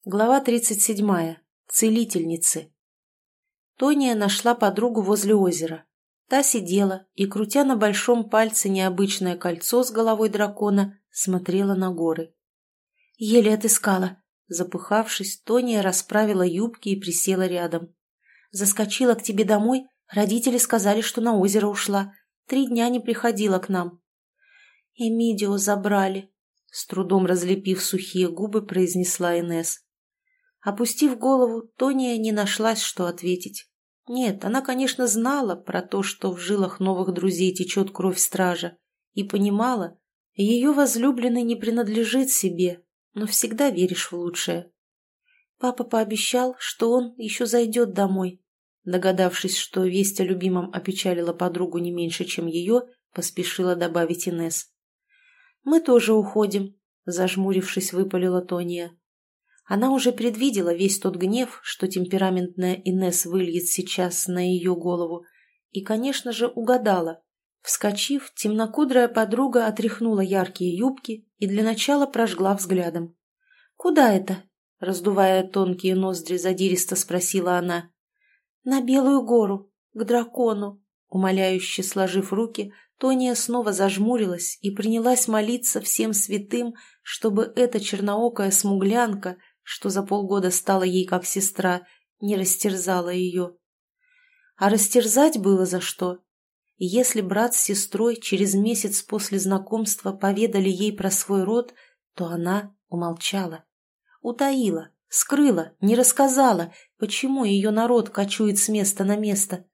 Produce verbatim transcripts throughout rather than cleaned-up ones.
Глава тридцать седьмая. Целительницы. Тония нашла подругу возле озера. Та сидела и, крутя на большом пальце необычное кольцо с головой дракона, смотрела на горы. «Еле отыскала». Запыхавшись, Тония расправила юбки и присела рядом. «Заскочила к тебе домой, родители сказали, что на озеро ушла. Три дня не приходила к нам». «Эмидио забрали», — с трудом разлепив сухие губы, произнесла Инесс. Опустив голову, Тония не нашлась, что ответить. Нет, она, конечно, знала про то, что в жилах новых друзей течет кровь стража, и понимала, ее возлюбленный не принадлежит себе, но всегда веришь в лучшее. Папа пообещал, что он еще зайдет домой. Догадавшись, что весть о любимом опечалила подругу не меньше, чем ее, поспешила добавить Инесс. «Мы тоже уходим», — зажмурившись, выпалила Тония. Она уже предвидела весь тот гнев, что темпераментная Инесс выльет сейчас на ее голову, и, конечно же, угадала. Вскочив, темнокудрая подруга отряхнула яркие юбки и для начала прожгла взглядом. «Куда это?» — раздувая тонкие ноздри, задиристо спросила она. «На Белую гору, к дракону», — умоляюще сложив руки, Тония снова зажмурилась и принялась молиться всем святым, чтобы эта черноокая смуглянка, что за полгода стала ей как сестра, не растерзала ее. А растерзать было за что. Если брат с сестрой через месяц после знакомства поведали ей про свой род, то она умолчала. Утаила, скрыла, не рассказала, почему ее народ кочует с места на место.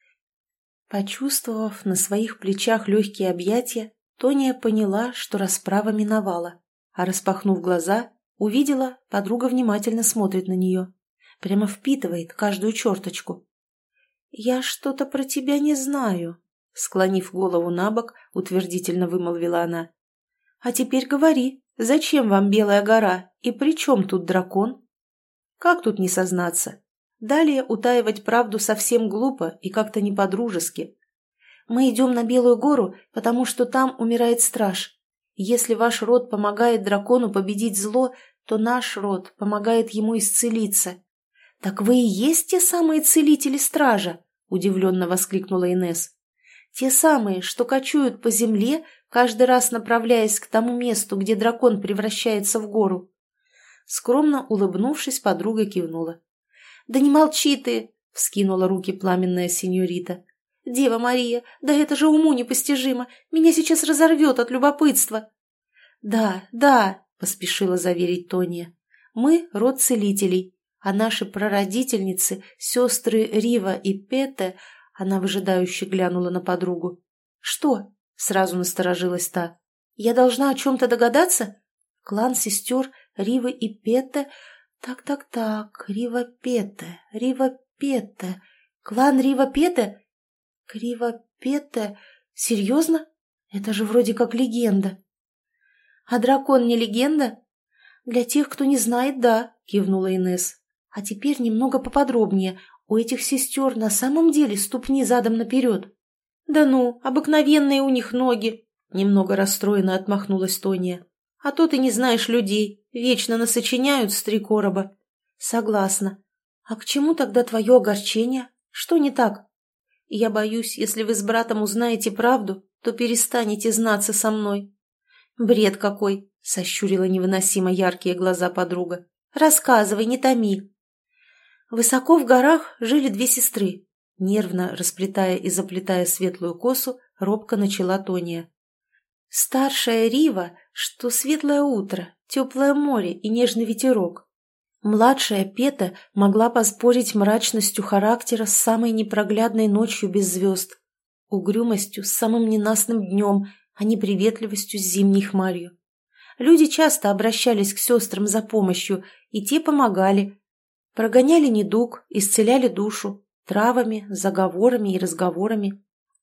Почувствовав на своих плечах легкие объятия, Тония поняла, что расправа миновала, а, распахнув глаза, увидела, подруга внимательно смотрит на нее, прямо впитывает каждую черточку. «Я что-то про тебя не знаю», — склонив голову на бок, утвердительно вымолвила она. «А теперь говори, зачем вам Белая гора и при чем тут дракон?» Как тут не сознаться? Далее утаивать правду совсем глупо и как-то не по-дружески. «Мы идем на Белую гору, потому что там умирает страж. Если ваш род помогает дракону победить зло, то наш род помогает ему исцелиться». «Так вы и есть те самые целители стража?» – удивленно воскликнула Инесс. «Те самые, что кочуют по земле, каждый раз направляясь к тому месту, где дракон превращается в гору?» Скромно улыбнувшись, подруга кивнула. «Да не молчи ты!» – вскинула руки пламенная сеньорита. «Дева Мария, да это же уму непостижимо! Меня сейчас разорвет от любопытства!» «Да, да!» — поспешила заверить Тония. «Мы — род целителей, а наши прародительницы, сестры Рива и Пете...» Она выжидающе глянула на подругу. «Что?» — сразу насторожилась та. «Я должна о чем-то догадаться? Клан сестер Ривы и Пете... Так-так-так, Рива-Пете, Рива-Пете... Клан Рива-Пете...» «Криво-Пете? Серьезно? Это же вроде как легенда». «А дракон не легенда?» «Для тех, кто не знает, да», — кивнула Инесс. «А теперь немного поподробнее. У этих сестер на самом деле ступни задом наперед». «Да ну, обыкновенные у них ноги», — немного расстроенно отмахнулась Тония. «А то ты не знаешь людей, вечно насочиняют с три короба». «Согласна. А к чему тогда твое огорчение? Что не так?» «Я боюсь, если вы с братом узнаете правду, то перестанете знаться со мной». «Бред какой!» — сощурила невыносимо яркие глаза подруга. «Рассказывай, не томи». Высоко в горах жили две сестры. Нервно расплетая и заплетая светлую косу, робко начала Тония. Старшая Рива, что светлое утро, теплое море и нежный ветерок. Младшая Пета могла поспорить мрачностью характера с самой непроглядной ночью без звезд, угрюмостью с самым ненастным днем, а неприветливостью с зимней хмарью. Люди часто обращались к сестрам за помощью, и те помогали. Прогоняли недуг, исцеляли душу, травами, заговорами и разговорами.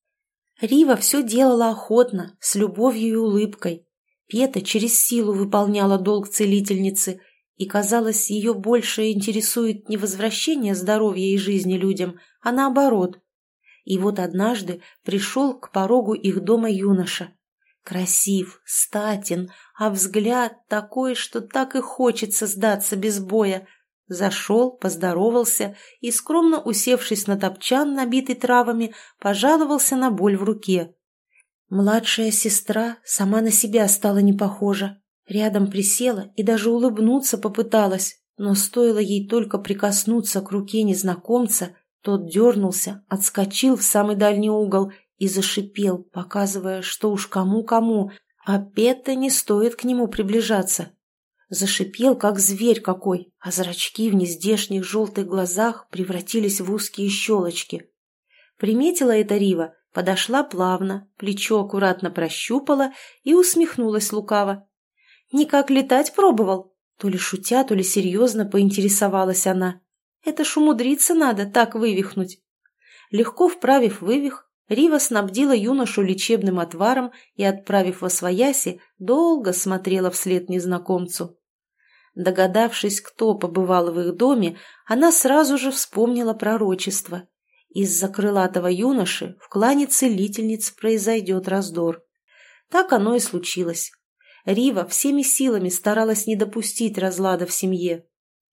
Рива все делала охотно, с любовью и улыбкой. Пета через силу выполняла долг целительницы, и, казалось, ее больше интересует не возвращение здоровья и жизни людям, а наоборот. И вот однажды пришел к порогу их дома юноша. Красив, статен, а взгляд такой, что так и хочется сдаться без боя. Зашел, поздоровался и, скромно усевшись на топчан, набитый травами, пожаловался на боль в руке. Младшая сестра сама на себя стала не похожа. Рядом присела и даже улыбнуться попыталась, но стоило ей только прикоснуться к руке незнакомца, тот дернулся, отскочил в самый дальний угол и зашипел, показывая, что уж кому-кому, а Петте не стоит к нему приближаться. Зашипел, как зверь какой, а зрачки в нездешних желтых глазах превратились в узкие щелочки. Приметила это Рива, подошла плавно, плечо аккуратно прощупала и усмехнулась лукаво. «Никак летать пробовал?» То ли шутя, то ли серьезно поинтересовалась она. «Это ж умудриться надо так вывихнуть». Легко вправив вывих, Рива снабдила юношу лечебным отваром и, отправив восвояси, долго смотрела вслед незнакомцу. Догадавшись, кто побывал в их доме, она сразу же вспомнила пророчество. Из-за крылатого юноши в клане целительниц произойдет раздор. Так оно и случилось. Рива всеми силами старалась не допустить разлада в семье.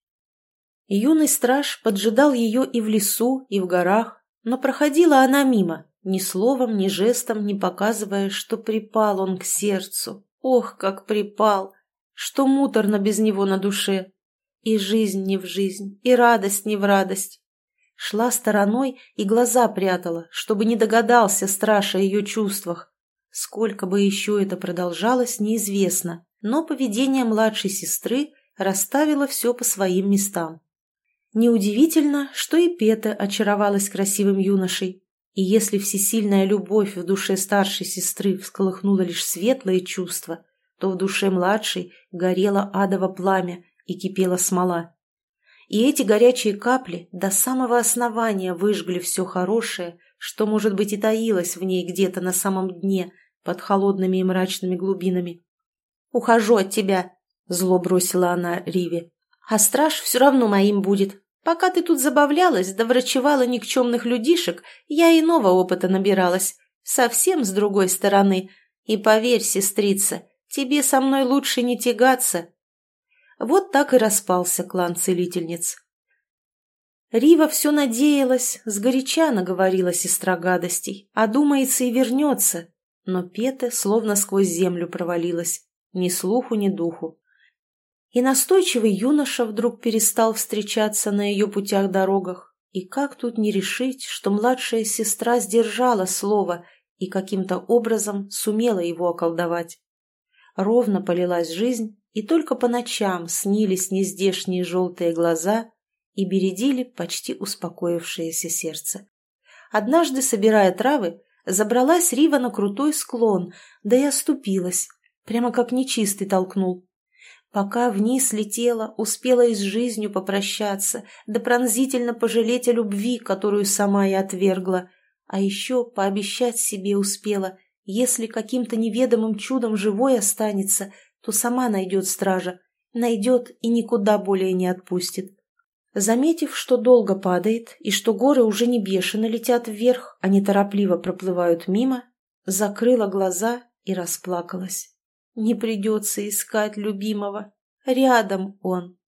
Юный страж поджидал ее и в лесу, и в горах, но проходила она мимо, ни словом, ни жестом не показывая, что припал он к сердцу. Ох, как припал! Что муторно без него на душе. И жизнь не в жизнь, и радость не в радость. Шла стороной и глаза прятала, чтобы не догадался страж о ее чувствах. Сколько бы еще это продолжалось, неизвестно, но поведение младшей сестры расставило все по своим местам. Неудивительно, что и Петте очаровалась красивым юношей, и если всесильная любовь в душе старшей сестры всколыхнула лишь светлые чувства, то в душе младшей горело адово пламя и кипела смола. И эти горячие капли до самого основания выжгли все хорошее, что, может быть, и таилось в ней где-то на самом дне, под холодными и мрачными глубинами. «Ухожу от тебя», — зло бросила она Риве. «А страж все равно моим будет. Пока ты тут забавлялась да врачевала никчемных людишек, я иного опыта набиралась, совсем с другой стороны. И поверь, сестрица, тебе со мной лучше не тягаться». Вот так и распался клан целительниц. Рива все надеялась, сгоряча наговорила сестра гадостей, а думается и вернется, но Петте словно сквозь землю провалилась, ни слуху, ни духу. И настойчивый юноша вдруг перестал встречаться на ее путях-дорогах, и как тут не решить, что младшая сестра сдержала слово и каким-то образом сумела его околдовать. Ровно полилась жизнь, и только по ночам снились нездешние желтые глаза и бередили почти успокоившееся сердце. Однажды, собирая травы, забралась Рива на крутой склон, да и оступилась, прямо как нечистый толкнул. Пока вниз летела, успела и с жизнью попрощаться, да пронзительно пожалеть о любви, которую сама и отвергла, а еще пообещать себе успела, если каким-то неведомым чудом живой останется, то сама найдет стража, найдет и никуда более не отпустит. Заметив, что долго падает и что горы уже не бешено летят вверх, а неторопливо проплывают мимо, закрыла глаза и расплакалась. Не придется искать любимого, рядом он.